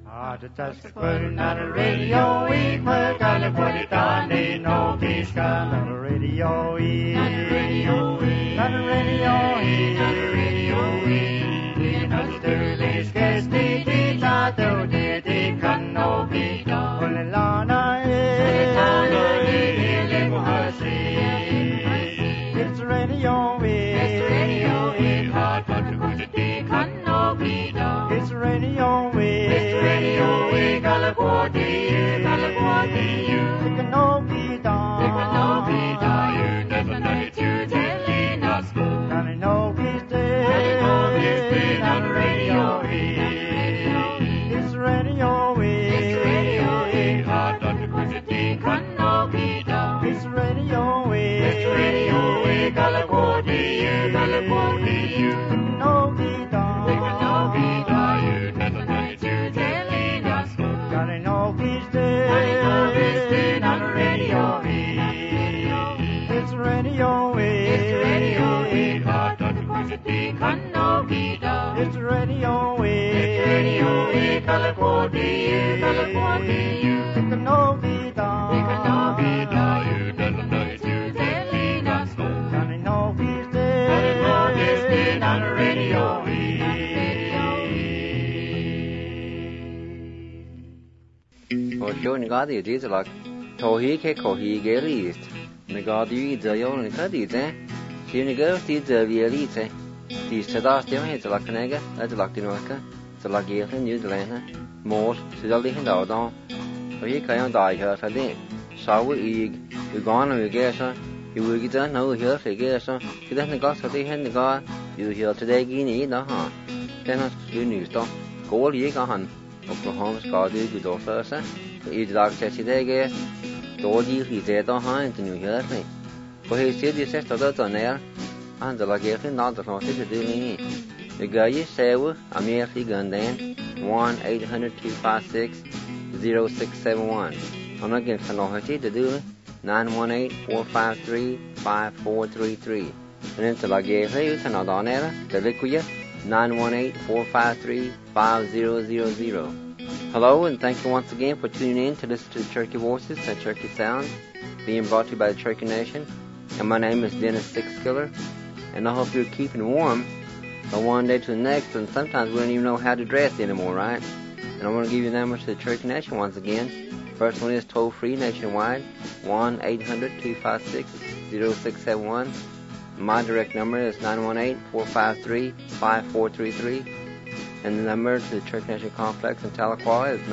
Not a radio, we put on the put it on the no peace gun. Not a radio, we. Not a radio, we. Not a radio, we. Not a radio, we. Not a sterling case, the teacher, the can no be done. Only Lana, it's radio, we. It's radio, we. Hard but to put it, can no be done. It's radio, we. California, it can no be done. It can no be done. You never know it, you telling us. Not a no peace day. Not a no peace day. Not a radio. It's radio. It's radio. Hard on the quantity can no be done. It's radio. It's radio. California, California, it can no be done. It can no be done. You never know it, you telling us. Got a no peace day, not a radio. It's radio. It's radio. Hard on the quantity can no be done. It's radio. It's radio. California, California, it can no be done. It can no be done. You never know it, you telling us. Got a no peace day, not a no peace day, not a radio. Og sjøen gade jo dit lag tohi ke kohi gerist me gade jo det jo ne kadi det sjøen gade dit vielite de stadas det het lag knega at lag det nok så lag jeg en ny delene mor så det hen da og jeg kan jo da jeg har det så i gane vi gør så jo ikke der noget her så gør så det den godt så det hen det går jo her til det gine i da ha den har skønne stå går lige ikke han Oklahoma skal det gå då først i dag til det dårlig i det han til New York for he siger det sætter der nær han der lager det når der så det det det gør jeg selv American den 1-800-256-0671 og igen kan nok det det 918-453-5433 og den der lager det kan nok nær det ligger 918-453-5000. Hello, and thank you once again for tuning in to listen to the Cherokee Voices and Cherokee Sounds, being brought to you by the Cherokee Nation. And my name is Dennis Sixskiller, and I hope you're keeping warm from one day to the next, and sometimes we don't even know how to dress anymore, right? And I want to give you the numbers to the Cherokee Nation once again. First one is toll-free nationwide, 1-800-256-0671. My direct number is 918-453-5433. And the number to the Church Nation Complex in Tahlequah is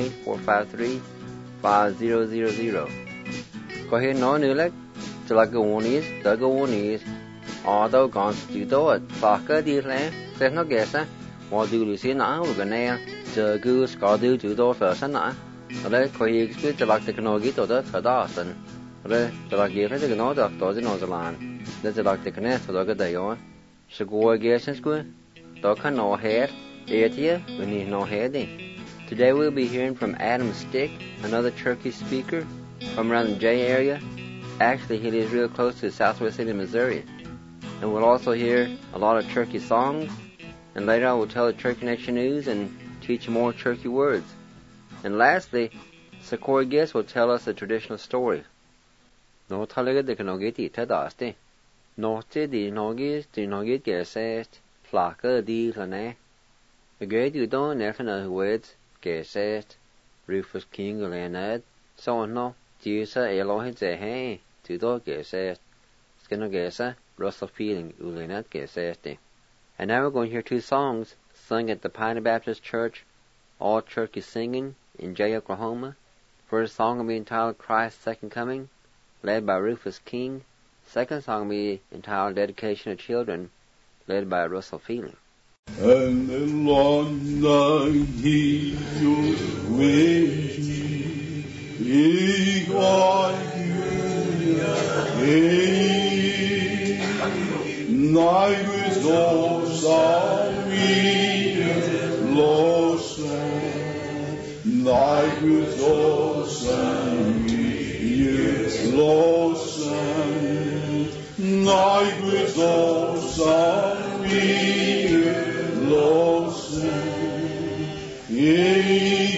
918-453-5000. Go ahead and know new to like the one is, although gone to do it. Saka dear land, there's no guess, what do you see now? We're gonna the goose got do to do first, and I. Rồi coi experience like the canoe to the Tadasan. Rồi like you the canoe to the Nozalan. That's like the canoe to the day on. So go again, school. Don't no head. Here, we need no heading. Today we'll be hearing from Adam Stick, another Cherokee speaker from around the J area. Actually, he lives real close to Southwest City, Missouri. And we'll also hear a lot of Cherokee songs. And later on we'll tell the Cherokee Nation news and teach more Cherokee words. And lastly, Sakori Guest will tell us a traditional story. No talaga de kanogiti tadaste. No te di nogis di nogit gesest flaka di lane. The great you don't never words, Gesest, Rufus King Leonard, so no, Jesus Elohim say hey, to do Gesest, Skinner Gesa, Russell Feeling, Ulenat Gesest. And now we're going to hear two songs sung at the Pioneer Baptist Church, All Cherokee Singing in Jay, Oklahoma. First song will be entitled Christ's Second Coming, led by Rufus King. Second song will be entitled Dedication of Children, led by Russell Feeling. And the Lord he you wish he got you night with those sorry lost night with those sorry lost night with those sorry Lord,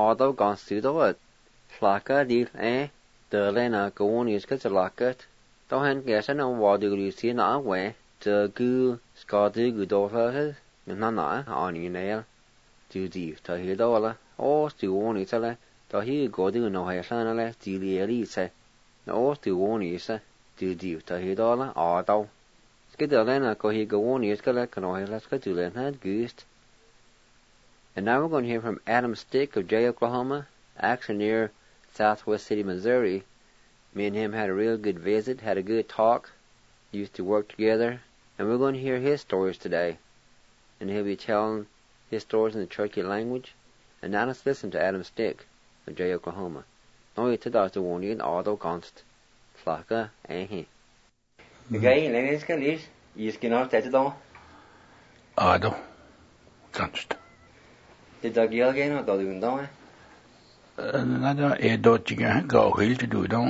although constituted flaka di the lena go on is cut a locket. Don't hand guess no what do you see now way the goo scotty good daughter nana on you nail to deep to hear dollar or still on it to hear go do no hair sana le really say no still on is to deep to hear dollar or đâu cái the lena go he go on is gonna let's go to learn had goose. And now we're going to hear from Adam Stick of Jay, Oklahoma, actually near Southwest City, Missouri. Me and him had a real good visit, had a good talk, used to work together, and we're going to hear his stories today. And he'll be telling his stories in the Cherokee language. And now let's listen to Adam Stick of Jay, Oklahoma. Nå er det altså vonlig en auto konst. Flaka he. The guy in Lennon skal lige, I skal nok tage det dog. Auto konst. Det der giver igen, og der er det uden dog, Nej, der er dog ikke gav helt det ud dog.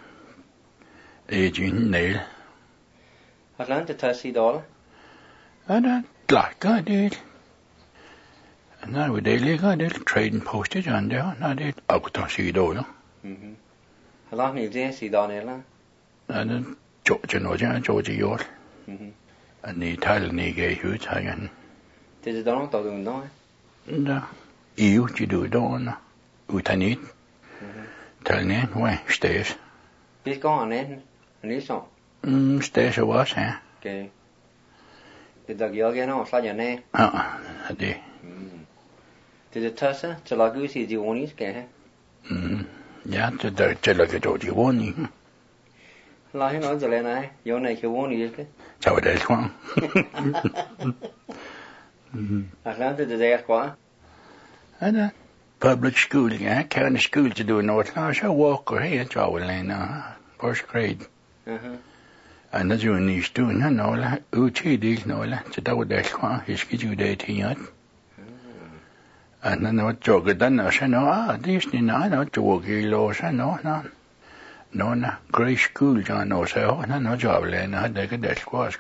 Ikke en næl. Har langt det tager sig dollar? Ja, der lakker det. Nej, vi det ligger det trading postage an der. Nej, det akkurat sig dollar. Har langt ni det sig dollar eller? Nej, det Georgia jord. Og ni taler ni gav ud her. Det er der der uden dog. Da EU de do dona utanit talnen wa stes Det går han enten lige så. Stes was ha Okay. Det der giver igen og slager ned. Det Det tasse til at gå sig de onis skal have. Ja, det der til at gå de oni. Lad hende også lade nej. Jo nej ikke onis skal. Så var det kvang. Langt det der skal. Ada public school, ja, kind of school to do North Carolina Walker here at Jowlin, first grade. And that's when he's doing that, no, UT no, so that would that's why he's getting that here. And then what jog done, I said, no, this, no, jog loss, no, grade school, John, no, so, no, Jowlin, I had that squash.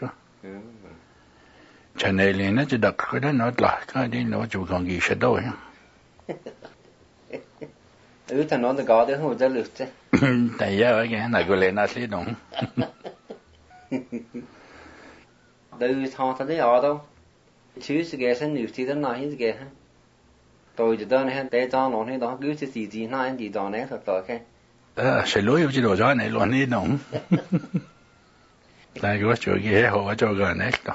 Chanelina, the doctor, not like I didn't know what you were going to get doing. Utan någon gav det hos det ute. Det gör jag igen, jag går lämna sig då. Det uttalar det ja då. Tusen gäsen nu till den här inte gäsen. Då är det där när det tar någon här då gud till sig när en dag när så okej. Så låg ju då så när låg ni då. Det går ju ge ha vad jag går nästa.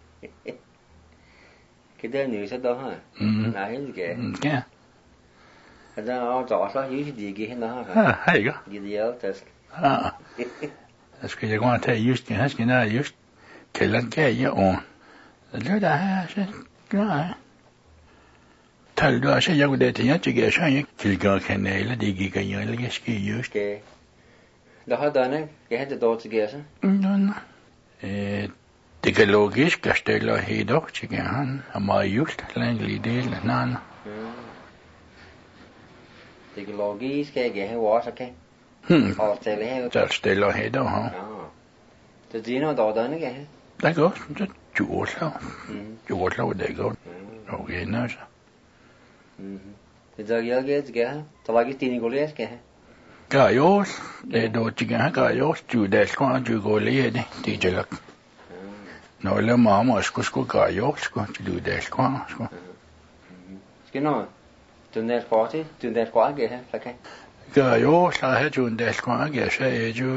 Cái det nu så đó ha. Nej inte gäsen. Ja. Det där då så ju det gäsen då ha. Hej då. Det är test. Jag ska ju gå att ta just det här ska jag just källan grejer och det där här så ja. Tal då så jag det jag tycker så jag tillgång kan eller det gick jag eller ska just. Okej. Det har denne, jag hade då till gäsen. Det kan logisk at stille helt op til han og meget just længelig del nan. Det kan logisk at jeg har også okay. Og stille her. Så stille helt op. Ja. Det er noget der denne kan. Det går så Jordlov det går. Okay, nå så. Det der jeg det der var ikke din kollega skal have. Gajos, det då til gajos du der skal du gå lige det er Nå, lad mamma skulle gajos skulle du der skal. Skal nå. Den der party, den der skal jeg have, okay. Gajos har du den der skal jeg sige jo.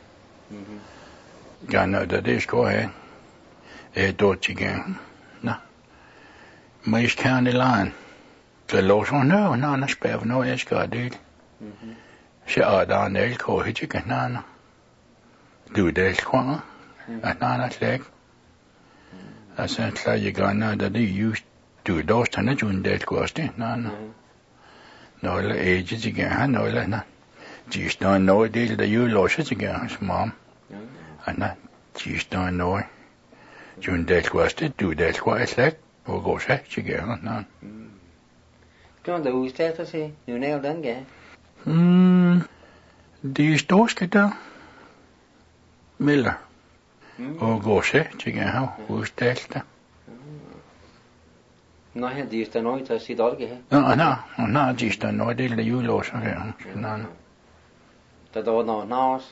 Gerne det skal have. Då til Nå. Mest kerne land. Så lå så nå spørger når jeg skal det. Så er der en elko hit kan du der skal. At slæg. Altså så jeg gerne det just du dos tane jun der skal Nå la age til gerne nå la just nå det der jo låse til gerne mom. Anna just nå jun der skal du der skal slæg og gå så til gerne Kan du udstille sig? Nu nævner den gav. Det står skal der. Miller. Og gå så til gerne udstille. Nå, her de er noget til at sige dårligt her. Nå, de er noget del af julelåser her. Der er noget også.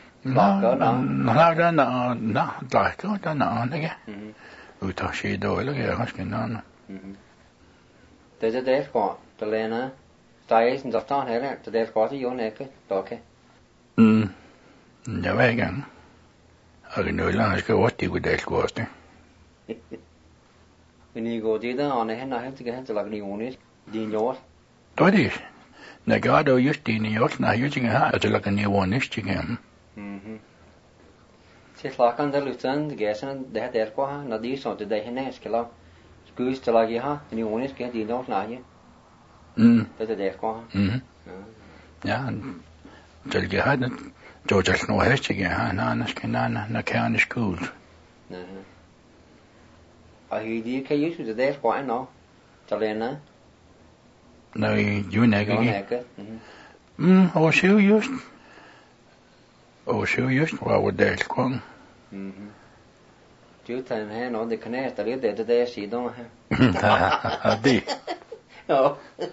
Nå, ikke? Ud af sig dårligt, jeg husker noget. Det er det, der lander. Der er sådan, der står her, så det er godt i jorden, ikke? Okay. Jeg var i gang. Og det er noget langt, jeg skal også det, det skulle også det. Men I går det der, og når han har helt til lagt i jorden, din jord. Det er det. Når jeg gør just din jord, når jeg ikke har, at jeg lagt i jorden næste gang. Til slagen der lytter, det er sådan, det her der går her, når de er sådan, det er henne, skal lade skys til lagt i her, den jorden skal din jord snakke. Det er der går her. Ja, så jeg har det. Så jeg snor hest ikke her, når kerne skuld. Og de kan jo det der går nå. Så lander. Når jo ikke. Og så just var det kong. Du tager her når det kan der lidt det der siden her. Det. Ja.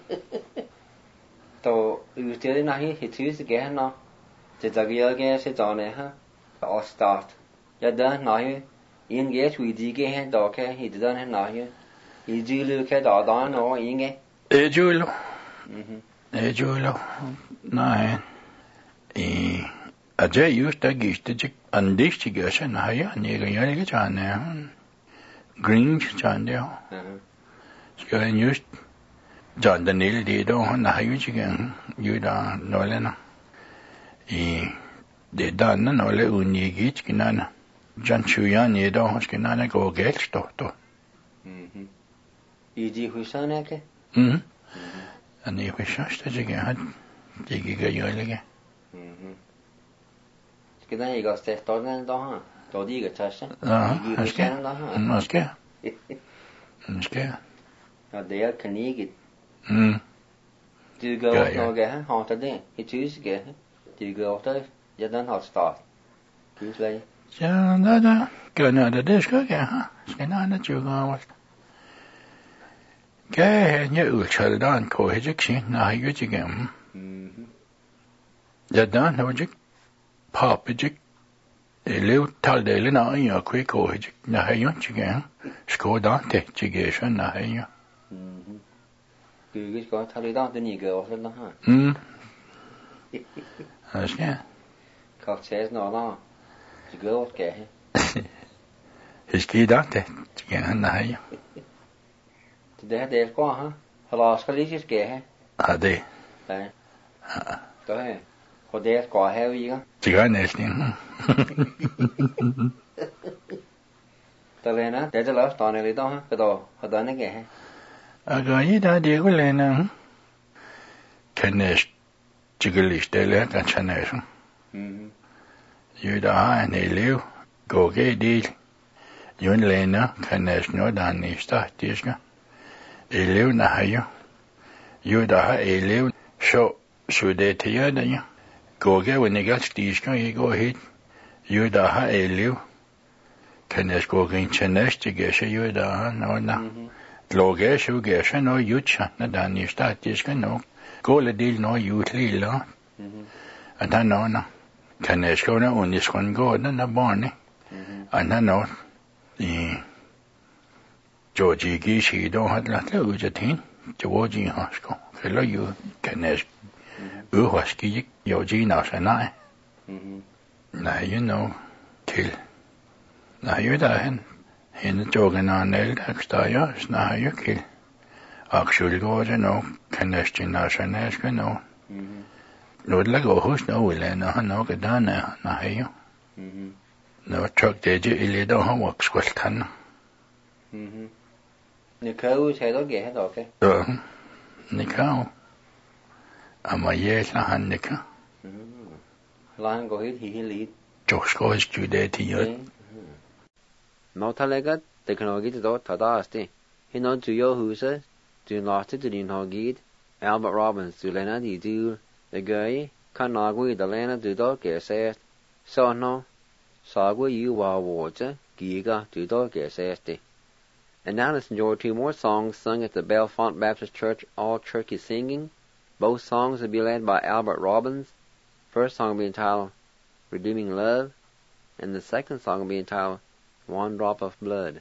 Så ustedet når helt tydeligt gerne nå. Det der giver sig sådan her. Og start. Jeg der når en gæt vi de her der kan hitte den her når. I julen kan der nå ingen. Julo. Julo. Nej. At jeg just der gik det andes ikke så nej jeg ikke sådan green sådan der. Skal han just John Daniel det der han har jo ikke jo der nålene. Det der nåle unikt skinana. John Chuyan det der skinana går galt står. I de husene ikke? Han er jo så det ikke han det gik jo ikke. Skal den ikke også tage stående der her? Der er de ikke tage sig. Måske. Ja, det er kan ikke. Du går også noget her, har det i tyske. Du går også ja, den har start. Du slet. Ja, der. Gør noget det skal jeg ha. Skal noget jo gå. Kan jeg udtale den på ikke nej jo ikke. Ja, der har jeg Papajik elev taldelen af en og kvikåhejik nej jo ikke. Skoda teknikation nej jo. Du kan godt tage lidt af den ikke også der her. Ja. Cocktails når der. Det går også gerne. Skal da det. Ja, nej. Det her det går her. Har skal lige ske her. Ja, det. Nej. Der er. Og det går her ikke. Det gør næsten. Der vender. Det er det løst der lidt der. For der har den ikke her. Og gør I der det jo læne. Kan næst tykkelig stille der tjenæsen. Jo der har en elev. Gå del. Jo en læne kan næst noget der i startdiske. Eleven har jo der har eleven så det til jer der. Gå ikke stisker I går hit. Jo der har elev. Kan jeg gå ind til næste gæse jo der har noget der. Logge så gæse noget jutsa når der i startdiske nok. Gå lidt del noget jutlille. Og der noget. Kan jeg gå der under skångården der barne. Og der noget. Georgie Gishi då hade lagt ut ett hin. Georgie har sko. Eller ju kan jag överski Georgie när nej. Nej, you know till. Nej, ju där henne jogen anel där jag snarare ju till. Actually går det nog kan jag stina så när ska nå. Nu det lägger hos nå eller när han något där nej ju. Nu tror det ju eller då har varit skål kan. Nikau sai đó ghé đó cái. Nikau. Ama yela han nika. Lan go hit hi lit. Josko is jude ti yot. Nå talaga teknologi det då tada asti. Hinon tu yo huset. Du låter du din hagid. Albert Robbins du lena di du. Det gøy kan nagu i lena du då ghé sæt. Så nå. Sagwe you wa water. Giga du då ghé sæt. And now let's enjoy two more songs sung at the Bellefonte Baptist Church All Turkey Singing. Both songs will be led by Albert Robbins. First song will be entitled Redeeming Love, and the second song will be entitled One Drop of Blood.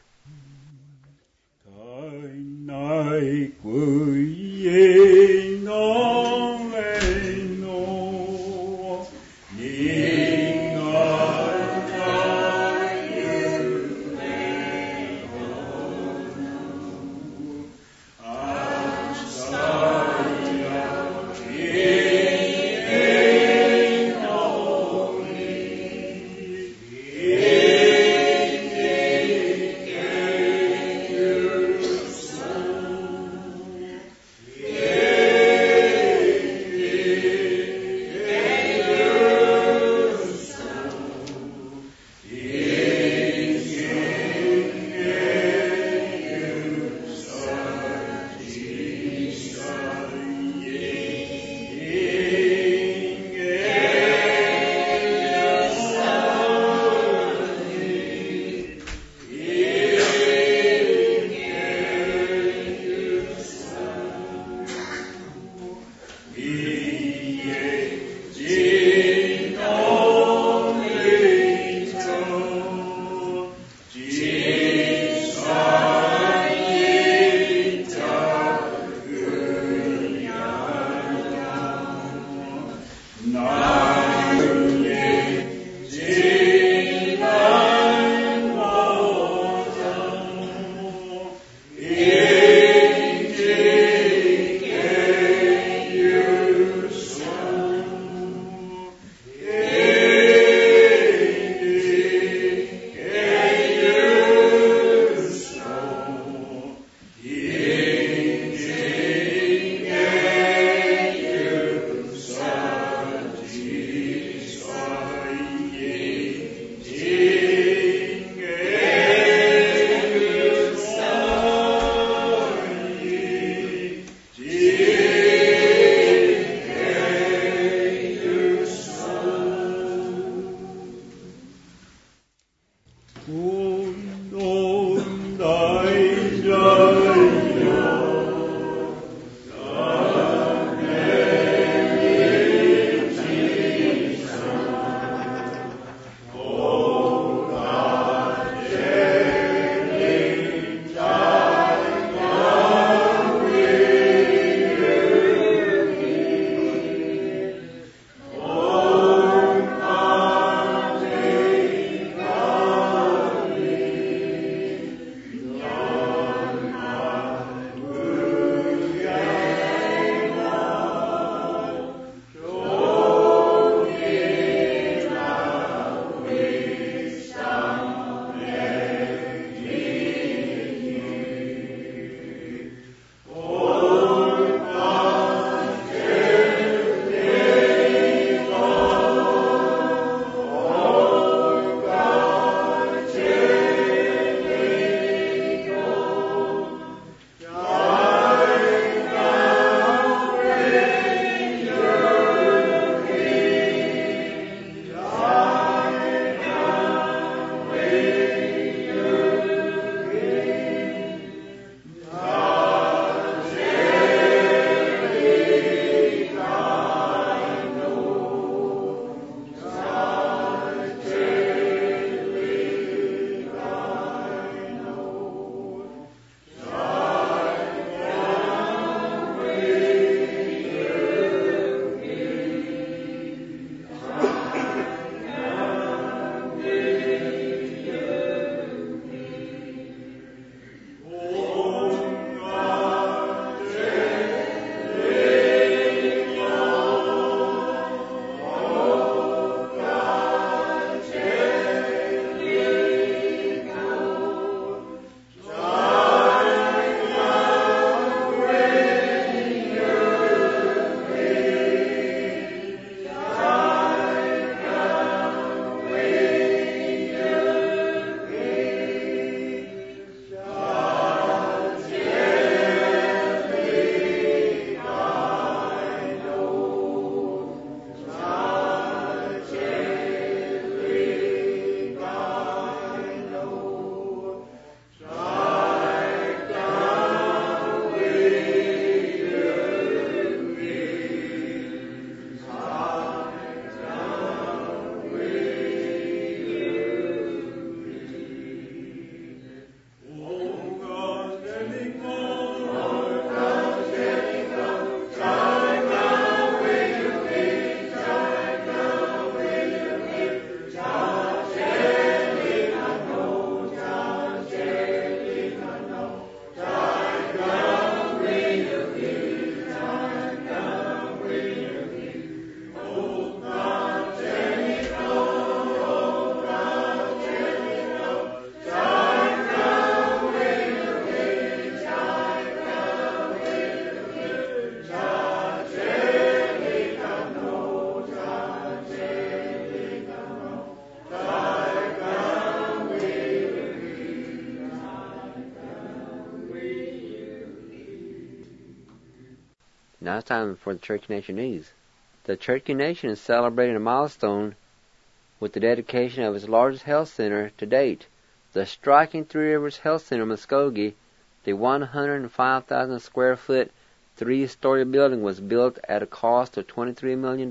Now it's time for the Cherokee Nation News. The Cherokee Nation is celebrating a milestone with the dedication of its largest health center to date. The striking Three Rivers Health Center in Muskogee, the 105,000 square foot, 3-story building was built at a cost of $23 million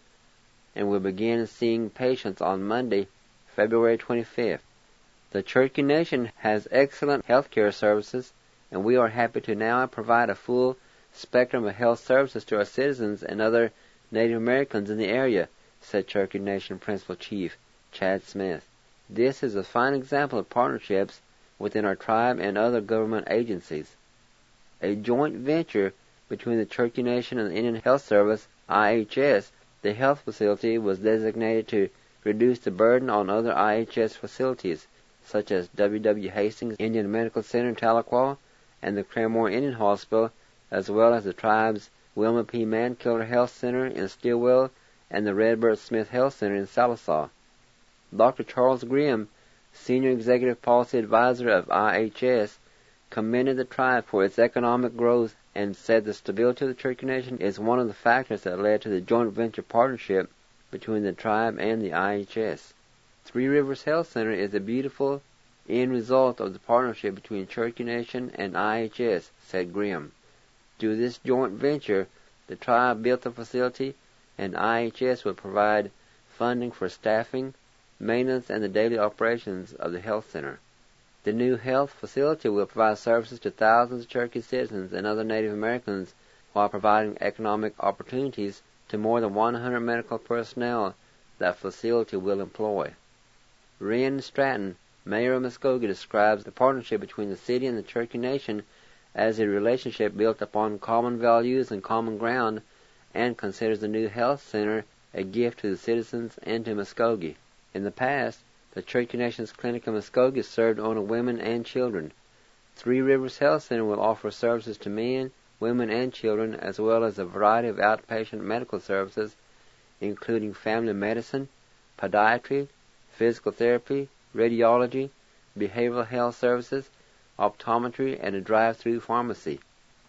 and will begin seeing patients on Monday, February 25th. The Cherokee Nation has excellent health care services, and we are happy to now provide a full spectrum of health services to our citizens and other Native Americans in the area, said Cherokee Nation Principal Chief Chad Smith. This is a fine example of partnerships within our tribe and other government agencies. A joint venture between the Cherokee Nation and the Indian Health Service, IHS, the health facility was designated to reduce the burden on other IHS facilities, such as W.W. Hastings Indian Medical Center in Tahlequah and the Claremore Indian Hospital, as well as the tribe's Wilma P. Mankiller Health Center in Stillwell and the Redbird Smith Health Center in Sallisaw. Dr. Charles Grimm, Senior Executive Policy Advisor of IHS, commended the tribe for its economic growth and said the stability of the Cherokee Nation is one of the factors that led to the joint venture partnership between the tribe and the IHS. Three Rivers Health Center is a beautiful end result of the partnership between Cherokee Nation and IHS, said Grimm. Through this joint venture, the tribe built the facility, and IHS will provide funding for staffing, maintenance, and the daily operations of the health center. The new health facility will provide services to thousands of Cherokee citizens and other Native Americans while providing economic opportunities to more than 100 medical personnel that facility will employ. Ren Stratton, Mayor of Muskogee, describes the partnership between the city and the Cherokee Nation as a relationship built upon common values and common ground, and considers the new health center a gift to the citizens and to Muskogee. In the past, the Cherokee Nation's clinic in Muskogee served only women and children. Three Rivers Health Center will offer services to men, women, and children, as well as a variety of outpatient medical services, including family medicine, podiatry, physical therapy, radiology, behavioral health services, optometry, and a drive-through pharmacy.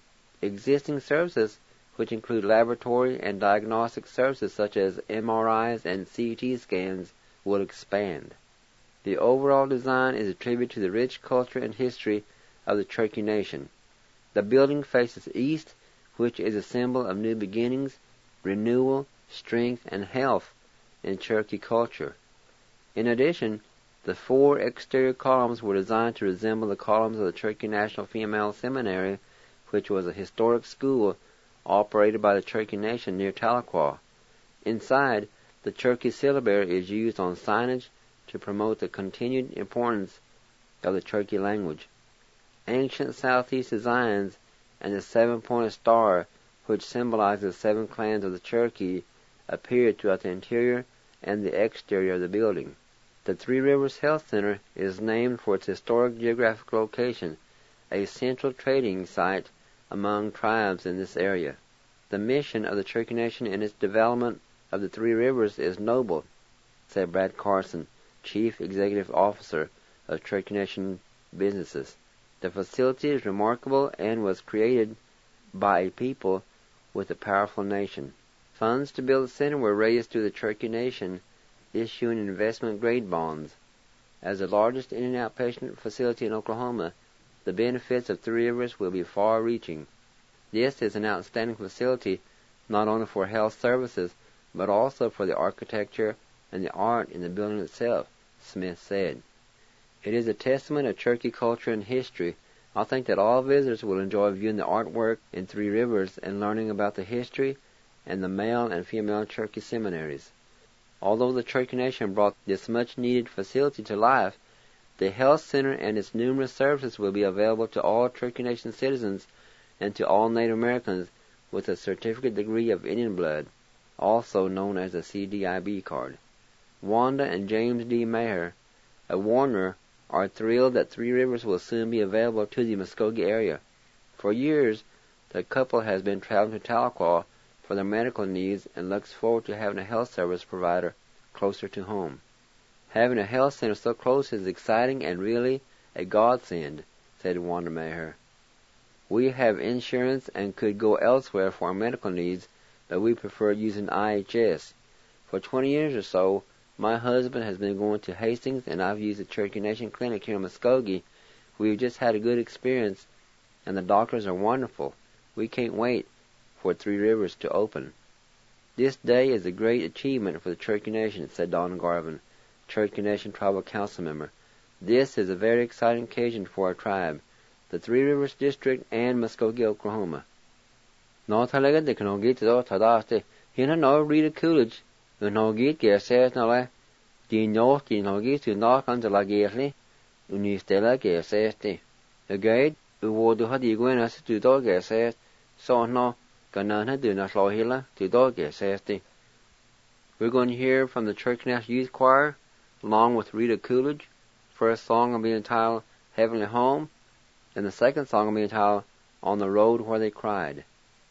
Existing services, which include laboratory and diagnostic services such as MRIs and CT scans, will expand. The overall design is a tribute to the rich culture and history of the Cherokee Nation. The building faces east, which is a symbol of new beginnings, renewal, strength, and health in Cherokee culture. In addition, the 4 exterior columns were designed to resemble the columns of the Cherokee National Female Seminary, which was a historic school operated by the Cherokee Nation near Tahlequah. Inside, the Cherokee syllabary is used on signage to promote the continued importance of the Cherokee language. Ancient southeast designs and the 7-pointed star, which symbolizes the 7 clans of the Cherokee, appeared throughout the interior and the exterior of the building. The Three Rivers Health Center is named for its historic geographic location, a central trading site among tribes in this area. The mission of the Cherokee Nation in its development of the Three Rivers is noble, said Brad Carson, Chief Executive Officer of Cherokee Nation Businesses. The facility is remarkable and was created by a people with a powerful nation. Funds to build the center were raised through the Cherokee Nation issuing investment-grade bonds. As the largest Indian outpatient facility in Oklahoma, the benefits of Three Rivers will be far-reaching. This is an outstanding facility not only for health services, but also for the architecture and the art in the building itself, Smith said. It is a testament of Cherokee culture and history. I think that all visitors will enjoy viewing the artwork in Three Rivers and learning about the history and the male and female Cherokee seminaries. Although the Cherokee Nation brought this much-needed facility to life, the health center and its numerous services will be available to all Cherokee Nation citizens and to all Native Americans with a certificate degree of Indian blood, also known as a CDIB card. Wanda and James D. Maher, a Warner, are thrilled that Three Rivers will soon be available to the Muskogee area. For years, the couple has been traveling to Tahlequah for their medical needs and looks forward to having a health service provider closer to home. Having a health center so close is exciting and really a godsend, said Wanda Maher. We have insurance and could go elsewhere for our medical needs, but we prefer using IHS. For 20 years or so, my husband has been going to Hastings, and I've used the Cherokee Nation Clinic here in Muskogee. We've just had a good experience, and the doctors are wonderful. We can't wait for Three Rivers to open. This day is a great achievement for the Cherokee Nation, said Don Garvin, Cherokee Nation Tribal Council member. This is a very exciting occasion for our tribe, the Three Rivers District, and Muskogee, Oklahoma. No talaga de kano git do tadaste. Hina no Rita Coolidge. No git ge says no la. Di no git to knock on the lagerly. Unistella ge says te. The guide who do had igwen as to dog ge says. So no ganana do not slow hila to dog ge says te. We're going to hear from the Cherokee National Youth Choir along with Rita Coolidge. First song will be entitled Heavenly Home, and the second song will be entitled On the Road Where They Cried.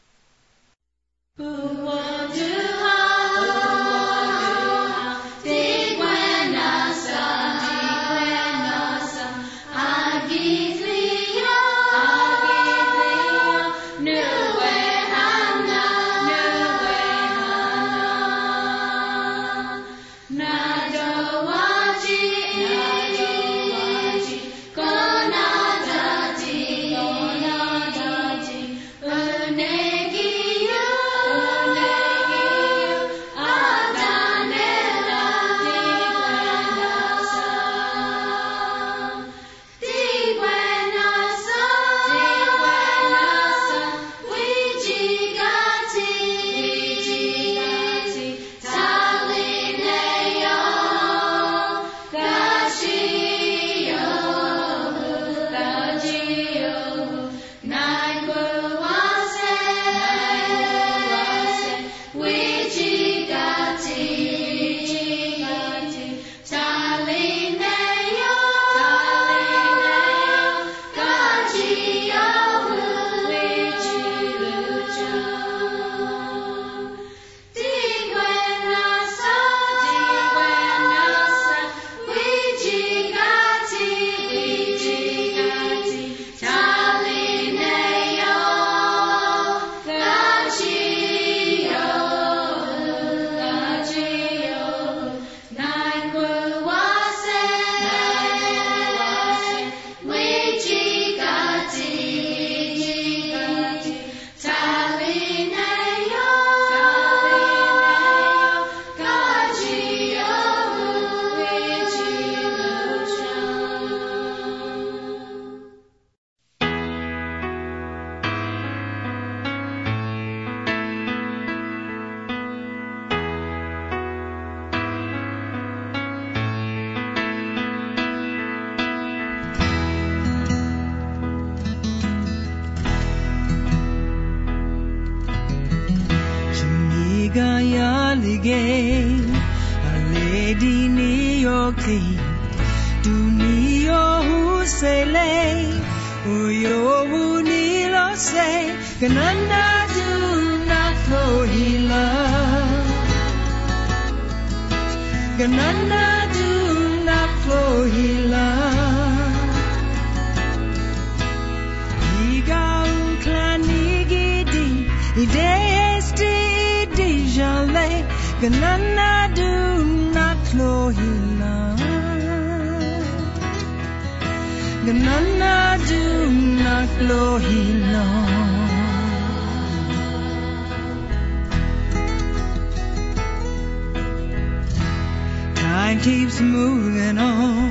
Time keeps moving on.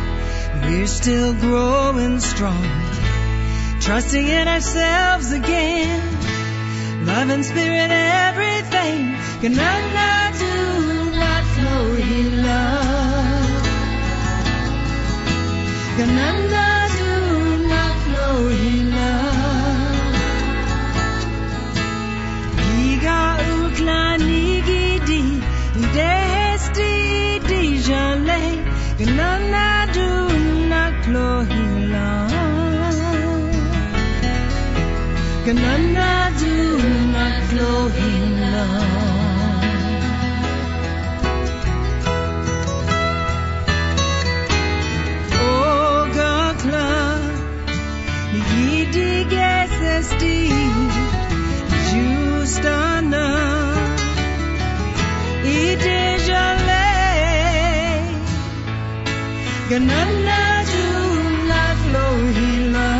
We're still growing strong, trusting in ourselves again. Love and spirit, everything. Ganana do not flow in love. Ganana do not flow in love. Iga ukla nigidi desti dijale. Ganana do not flow in love. Ganana do not flow in love. Oh, Gakla, Yidi Ges Ganana do not flow hila.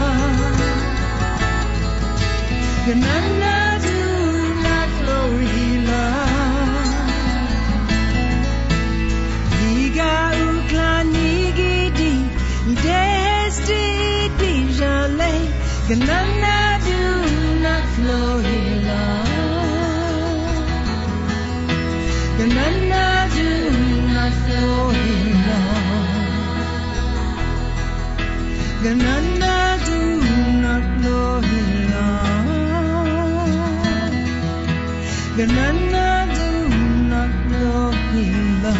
Ganana do not flow hila. Liga ukla nigidi, idesti dijale. Ganana do not flow hila. Ganana do not flow hila. Ganana do not flow hila. Ganana do not flow hila.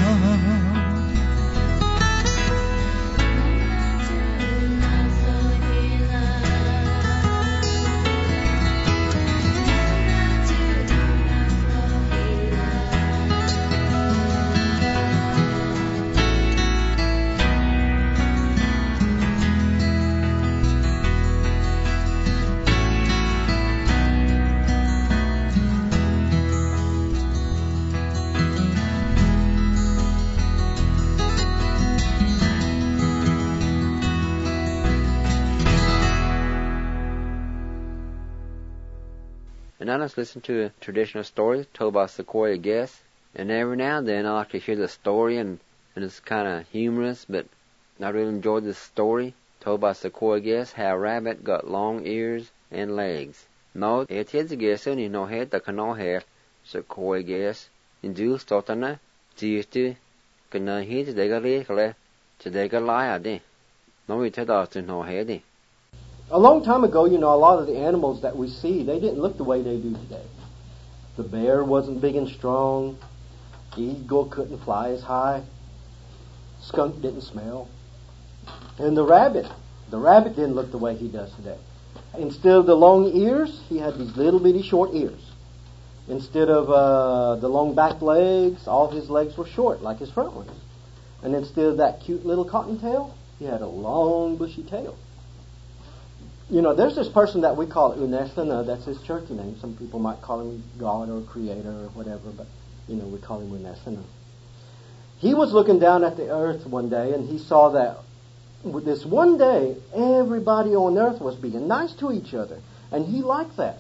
And now let's listen to a traditional story told by Sequoia Guest. And every now and then I like to hear the story, and it's kind of humorous, but I really enjoyed this story told by Sequoia Guest, how a rabbit got long ears and legs. No, it's a guess, and you know, head the canal hair, Sequoia Guest. In Jews, Totana, Gistu, Kana hit the Gale, to the Galaya. No, we tell us to know heady. A long time ago, you know, a lot of the animals that we see, they didn't look the way they do today. The bear wasn't big and strong. Eagle couldn't fly as high. Skunk didn't smell. And the rabbit didn't look the way he does today. Instead of the long ears, he had these little bitty short ears. Instead of the long back legs, all his legs were short, like his front ones. And instead of that cute little cottontail, he had a long bushy tail. You know, there's this person that we call Unesana. That's his church name. Some people might call him God or Creator or whatever, but, you know, we call him Unesana. He was looking down at the earth one day, and he saw that this one day, everybody on earth was being nice to each other. And he liked that.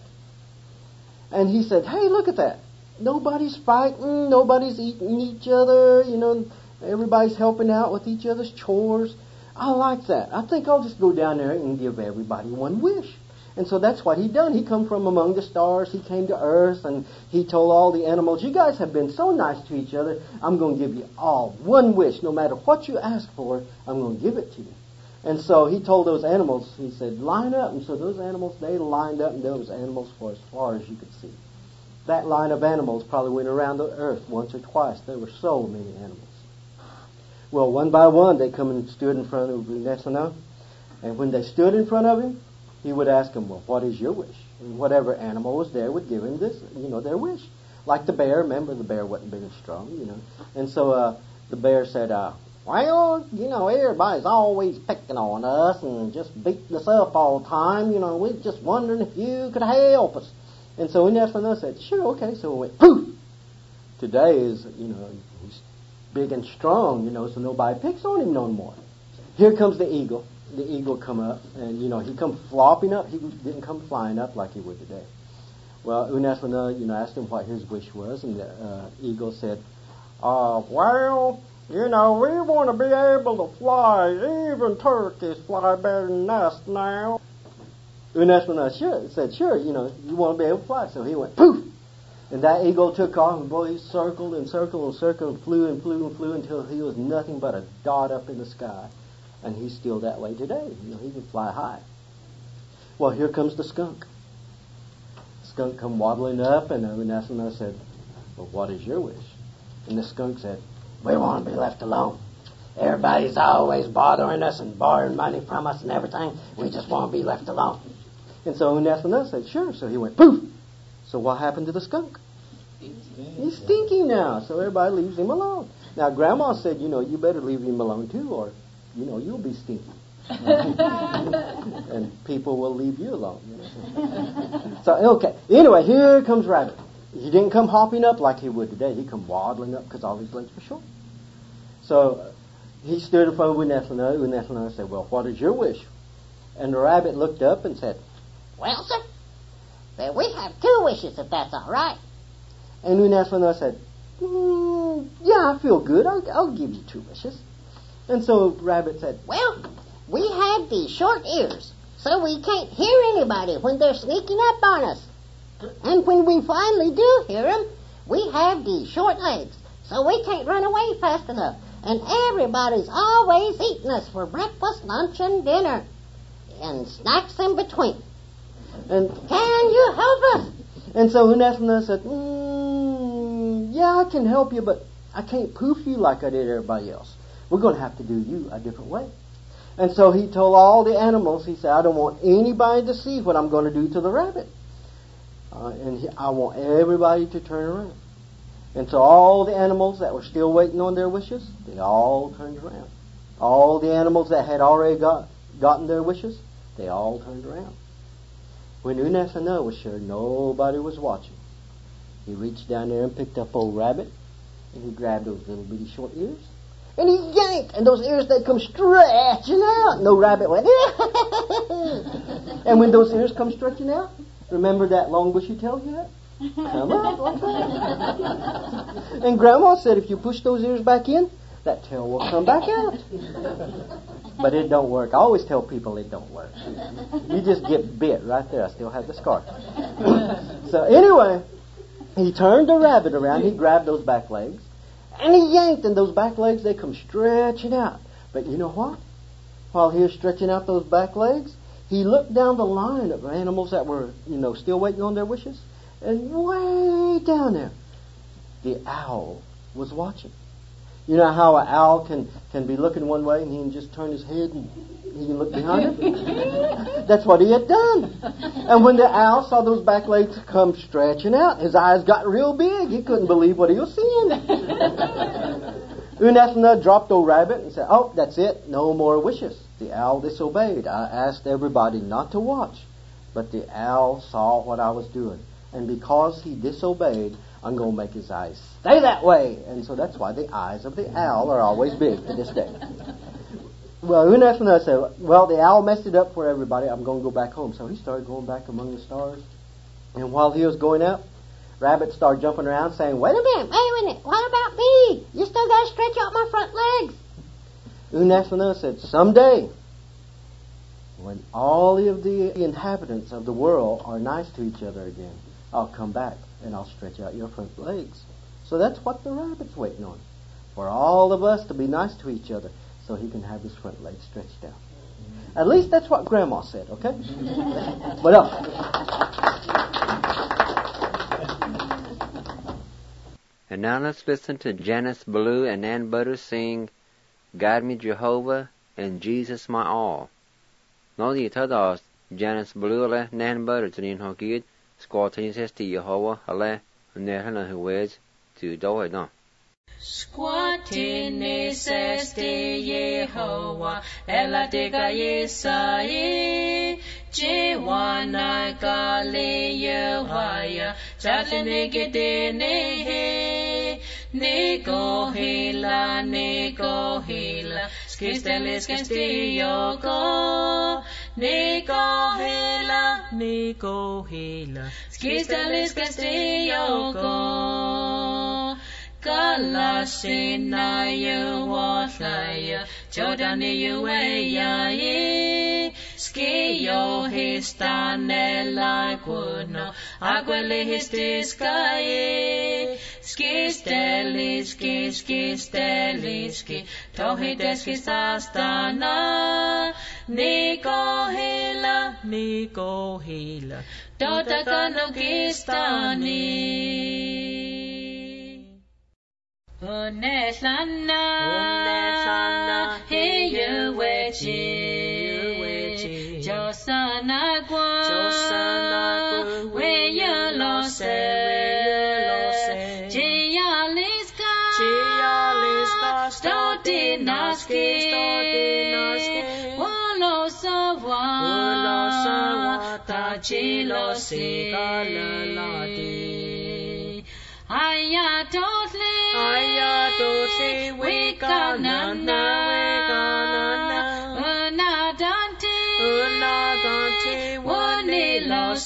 And he said, hey, look at that. Nobody's fighting. Nobody's eating each other. You know, everybody's helping out with each other's chores. I like that. I think I'll just go down there and give everybody one wish. And so that's what he done. He come from among the stars. He came to earth, and he told all the animals, you guys have been so nice to each other, I'm going to give you all one wish. No matter what you ask for, I'm going to give it to you. And so he told those animals, he said, line up. And so those animals, they lined up, and there was animals for as far as you could see. That line of animals probably went around the earth once or twice. There were so many animals. Well, one by one, they come and stood in front of Unesana. And when they stood in front of him, he would ask them, well, what is your wish? And whatever animal was there would give him this, their wish. Like the bear. Remember, the bear wasn't big and strong, And so the bear said, well, everybody's always picking on us and just beating us up all the time. We're just wondering if you could help us. And so Unesana said, sure, okay. So we went, poof! Today is, he's big and strong, so nobody picks on him no more. Here comes the eagle. The eagle come up, and, he come flopping up. He didn't come flying up like he would today. Well, Unesana, asked him what his wish was, and the eagle said, well, we want to be able to fly. Even turkeys fly better than us now. Unesana said, sure, you want to be able to fly. So he went, poof! And that eagle took off, and boy, he circled and circled and circled and flew and flew and flew until he was nothing but a dot up in the sky. And he's still that way today. He can fly high. Well, here comes the skunk. The skunk come waddling up, and Unesana said, well, what is your wish? And the skunk said, we want to be left alone. Everybody's always bothering us and borrowing money from us and everything. We just want to be left alone. And so Unesana said, sure. So he went, poof! So what happened to the skunk? He's stinky now, so everybody leaves him alone. Now, Grandma said, you better leave him alone too, or, you'll be stinky. And people will leave you alone. So, okay. Anyway, here comes Rabbit. He didn't come hopping up like he would today. He come waddling up because all his legs were short. So he stood in front of Unethlana. Unethlana said, well, what is your wish? And the rabbit looked up and said, well, sir, then we have 2 wishes, if that's all right. And Unethlana said, yeah, I feel good. I'll give you 2 wishes. And so Rabbit said, well, we have these short ears, so we can't hear anybody when they're sneaking up on us. And when we finally do hear them, we have these short legs, so we can't run away fast enough. And everybody's always eating us for breakfast, lunch, and dinner, and snacks in between. And can you help us? And so Unethlana said, yeah, I can help you, but I can't poof you like I did everybody else. We're going to have to do you a different way. And so he told all the animals, he said, I don't want anybody to see what I'm going to do to the rabbit. I want everybody to turn around. And so all the animals that were still waiting on their wishes, they all turned around. All the animals that had already gotten their wishes, they all turned around. When Unethlana was sure nobody was watching, he reached down there and picked up old Rabbit, and he grabbed those little bitty short ears, and he yanked, and those ears, they come stretching out, and the rabbit went, and when those ears come stretching out, remember that long bushy tail you had? Come out like that. And Grandma said if you push those ears back in, that tail will come back out. But it don't work. I always tell people it don't work. You just get bit right there. I still have the scar. So anyway, he turned the rabbit around. He grabbed those back legs, and he yanked, and those back legs, they come stretching out. But you know what? While he was stretching out those back legs, he looked down the line of animals that were, still waiting on their wishes. And way down there, the owl was watching. You know how an owl can be looking one way and he can just turn his head and he can look behind him? That's what he had done. And when the owl saw those back legs come stretching out, his eyes got real big. He couldn't believe what he was seeing. Unethlana dropped old Rabbit and said, oh, that's it, no more wishes. The owl disobeyed. I asked everybody not to watch, but the owl saw what I was doing. And because he disobeyed, I'm going to make his eyes stay that way. And so that's why the eyes of the owl are always big to this day. Well, Unethlana said, well, the owl messed it up for everybody. I'm going to go back home. So he started going back among the stars. And while he was going up, Rabbit started jumping around saying, wait a minute, what about me? You still got to stretch out my front legs. Unethlana said, someday, when all of the inhabitants of the world are nice to each other again, I'll come back and I'll stretch out your front legs. So that's what the rabbit's waiting on. For all of us to be nice to each other so he can have his front legs stretched out. At least that's what Grandma said, okay? But And now let's listen to Janice Ballou and Nan Butters sing Guide Me Jehovah and Jesus My All. Nå de tar da Janice Ballou eller Nan Butters til din hokid Squatting says to Jehovah, Allah, and Nerhana who wears to do it now. Squatting says to Jehovah, Ella Dega Yesaye, Jewana Gali Yehaya, Chatanegede Nehe, Nego Hila, Skistelis Castilloko. Nico Hila, Skistelis Castilloko. Galasina Yuwatlaya, Jordani Yueya, Skio Histanella Guno, Aquele Histiskaye, Skisteliski, Tohideski Sastana, Nico Hila, Dotagano Gistani. Unethlana, hey you wechi, Josana Gwa, where you lost it, Gialiska, Stodinaski, Wolo Sawa, Tachilosi, Ayatotli, we can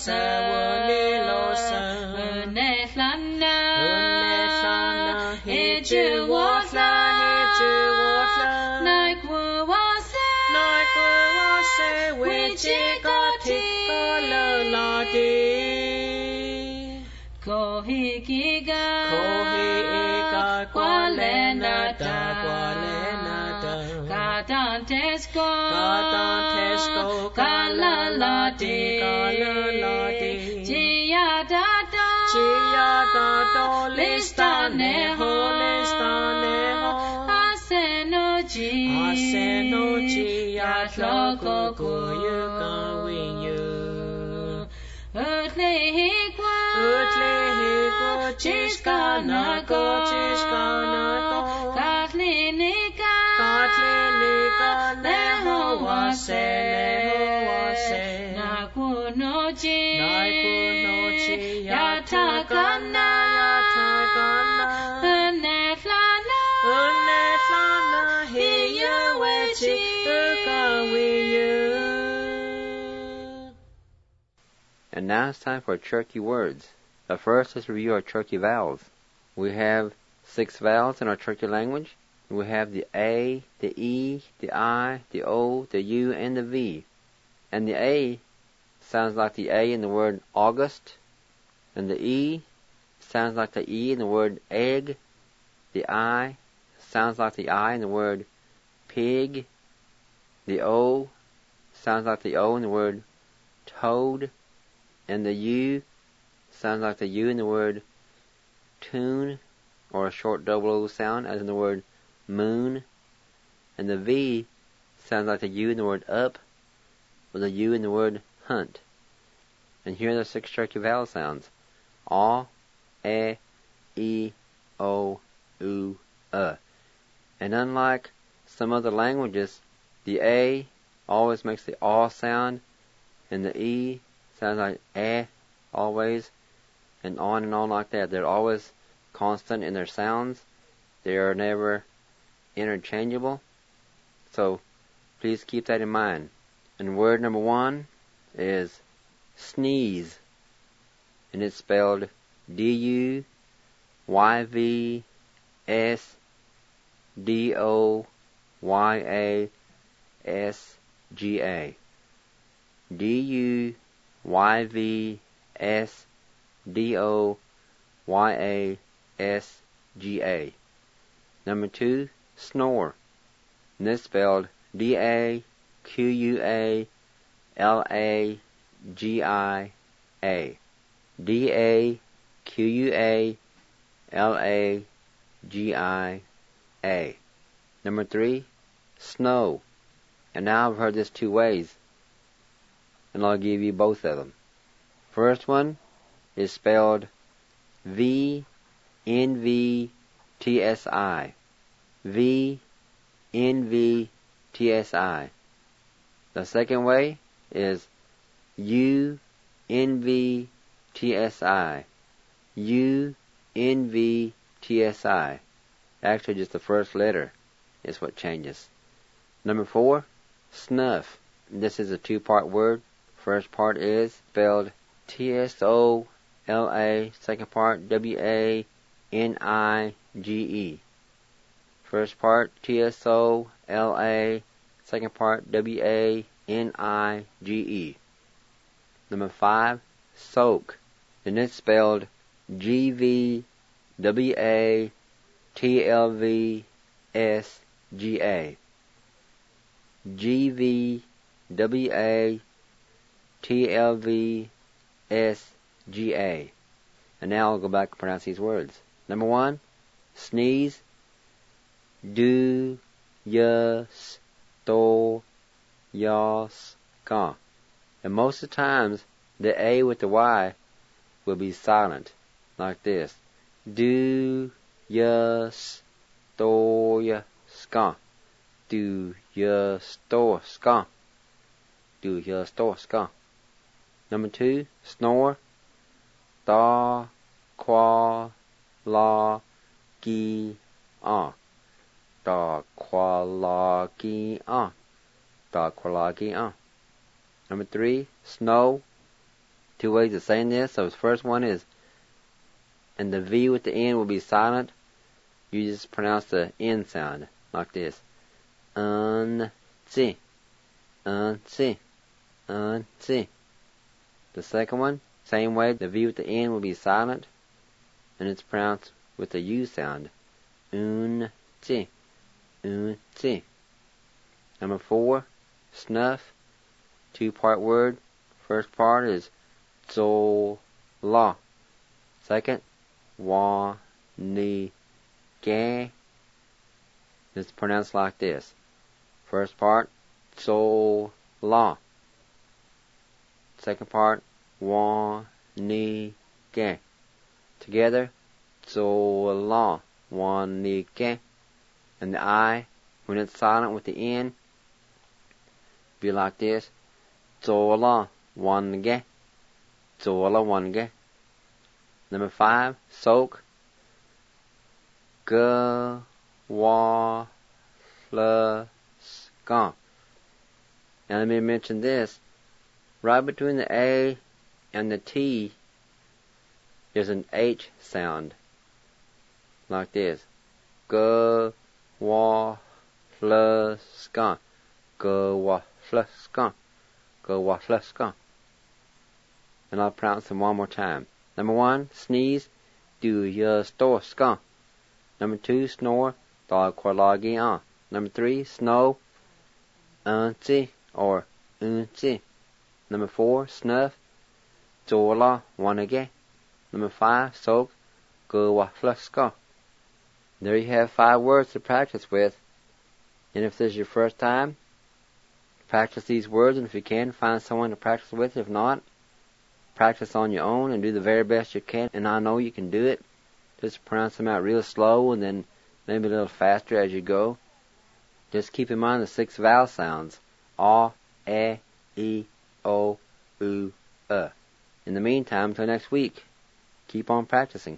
And now it's time for Cherokee words. But first, let's review our Cherokee vowels. We have 6 vowels in our Cherokee language. We have the A, the E, the I, the O, the U, and the V. And the A sounds like the A in the word August. And the E sounds like the E in the word egg. The I sounds like the I in the word pig. The O sounds like the O in the word toad. And the U sounds like the U in the word tune, or a short double O sound, as in the word moon. And the V sounds like the U in the word up, with a U in the word hunt. And here are the 6 Cherokee vowel sounds: A, E, O, U, And unlike some other languages, the A always makes the A sound, and the E sounds like always, and on like that. They're always constant in their sounds. They are never interchangeable. So please keep that in mind. And word number 1 is sneeze. And it's spelled D-U-Y-V-S-D-O-Y-A-S-G-A. D-U-Y-V-S-D-O-Y-A-S-G-A. Number 2, snore. And it's spelled D-A-Q-U-A-L-A-G-I-A. D-A-Q-U-A-L-A-G-I-A. Number 3, snow. And now I've heard this 2 ways, and I'll give you both of them. First one is spelled V-N-V-T-S-I. V-N-V-T-S-I. The second way is U-N-V-T-S-I. U-N-V-T-S-I. Actually, just the first letter is what changes. Number 4, snuff. This is a 2-part word. First part is spelled T-S-O-L-A. Second part, W-A-N-I-G-E. First part, T-S-O-L-A. Second part, W-A-N-I-G-E. Number 5, soak. And it's spelled G-V-W-A-T-L-V-S-G-A. G-V-W-A-T-L-V-S-G-A. And now I'll go back and pronounce these words. Number 1, sneeze. Do, yas, do, yas, ka. And most of the times, the A with the Y will be silent, like this. Do, yas, do, yas, ka. Do, yas, do, ska. Do, yas, do, ska. Number 2, snore. Da, qua, la, gi, ah. Da, qua, la, gi, ah. Da, qua, la, gi, ah. Number 3, snow. two ways of saying this. So the first one is, and the V with the N will be silent. You just pronounce the N sound like this. Un-ci. Un-ci. Un-ci. The second one, same way, the V with the N will be silent, and it's pronounced with the U sound. Un-ci. Un-ci. Number 4, snuff. 2-part word. First part is zo-la. Second, wa-ni-ge. It's pronounced like this. First part, zo-la. Second part, wa-ni-ge. Together, zo-la, wa-ni-ge. And the I, when it's silent with the N, be like this. Zo-la, wa-ni-ge. Zo-la, wa-ni-ge. Number 5, soak. G-wa-fl-ska. Now let me mention this. Right between the A and the T is an H sound. Like this. G-wa-fl-ska. G-wa-fl-ska. G-wa-fl-ska. And I'll pronounce them one more time. Number 1, sneeze. Du-ya-sto-ska. Number 2, snore. Da-kwa-la-gi-a. Number 3, snow. Un-ci or un-ci. Number 4, snuff. Zo-la, wa-ni-ge. Number 5, soak. G-wa-fl-ska. There you have 5 words to practice with. And if this is your first time, practice these words, and if you can, find someone to practice with. If not, practice on your own and do the very best you can. And I know you can do it. Just pronounce them out real slow and then maybe a little faster as you go. Just keep in mind the 6 vowel sounds. A, E, I, O, U, E. In the meantime, until next week, keep on practicing.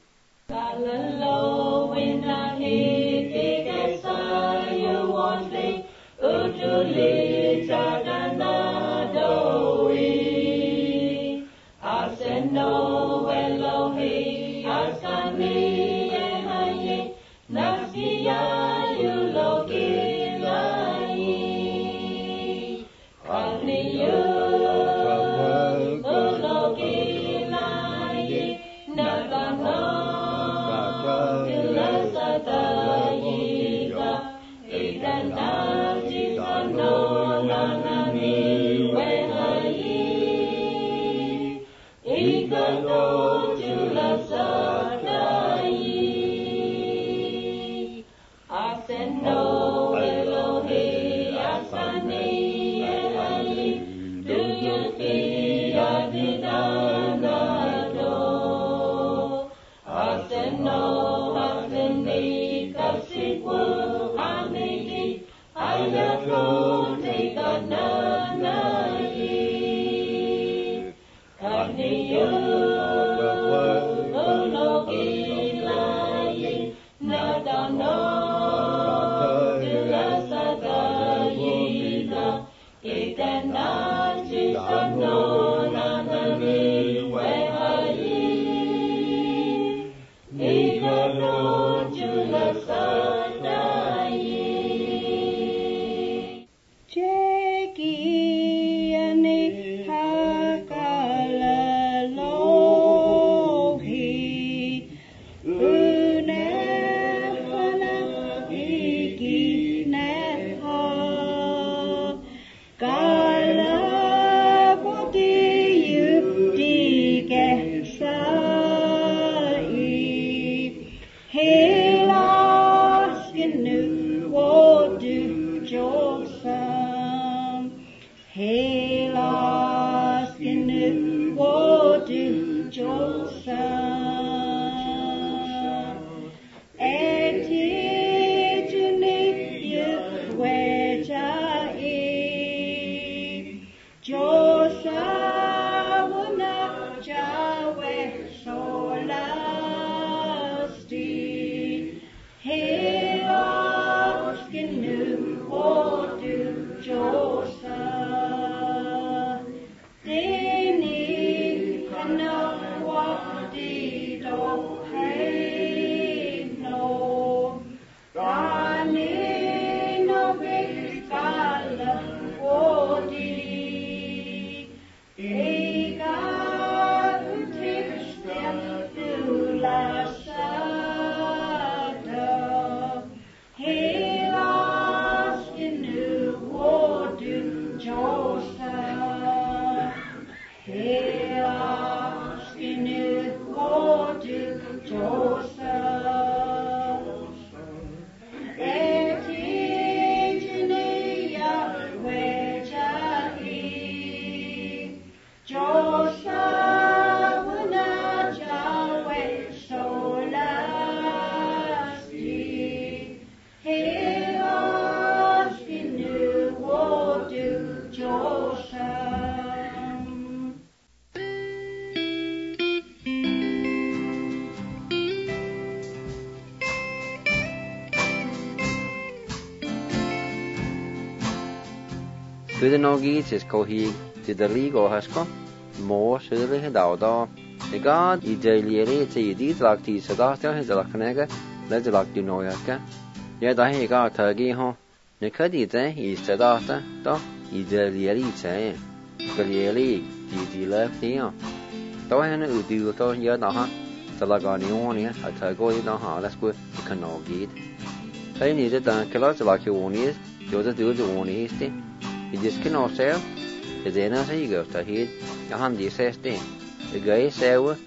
Good no geese is cohe to the league or husko. More surely had out. The god, you daily say you did like tea, so that's his lacanega, let's like you know yaka. Yet I he got turkey home. The cuddy then he said after, though, you daily say, Galilee, you left here. Though I know do to your daha, so like on the one I turgo in the ha, let's go, you can all get. I needed the kilos like you one is, you're the dude the one is. You just can all sell. The dinner you go to head, a handy says thing. The guy sell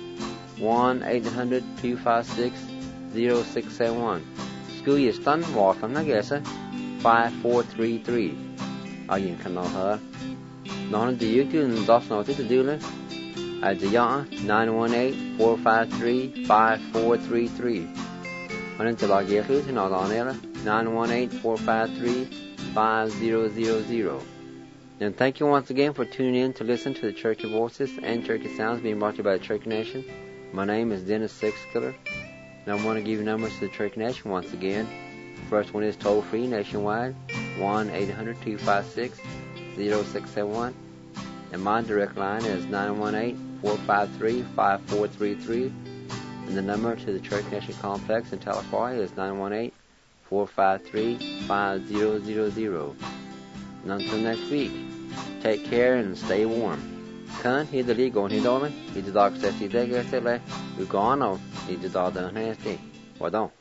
1-800-256-0671. School is done, walk on the guess 5433. I you can know her. None do you can does not to do it. At the yacht 918-453-5433. When until I get it, not on air 918-453-5000. And thank you once again for tuning in to listen to the Cherokee Voices and Cherokee Sounds being brought to you by the Cherokee Nation. My name is Dennis Sixkiller, and I want to give you numbers to the Cherokee Nation once again. First one is toll-free nationwide, 1-800-256-0671. And my direct line is 918-453-5433. And the number to the Cherokee Nation Complex in Tahlequah is 918-453-5000. And until next week, take care and stay warm. Kan he the league on his dollar, he the dog says he did get it, we gone off, he the dog done hasty. Well, don't.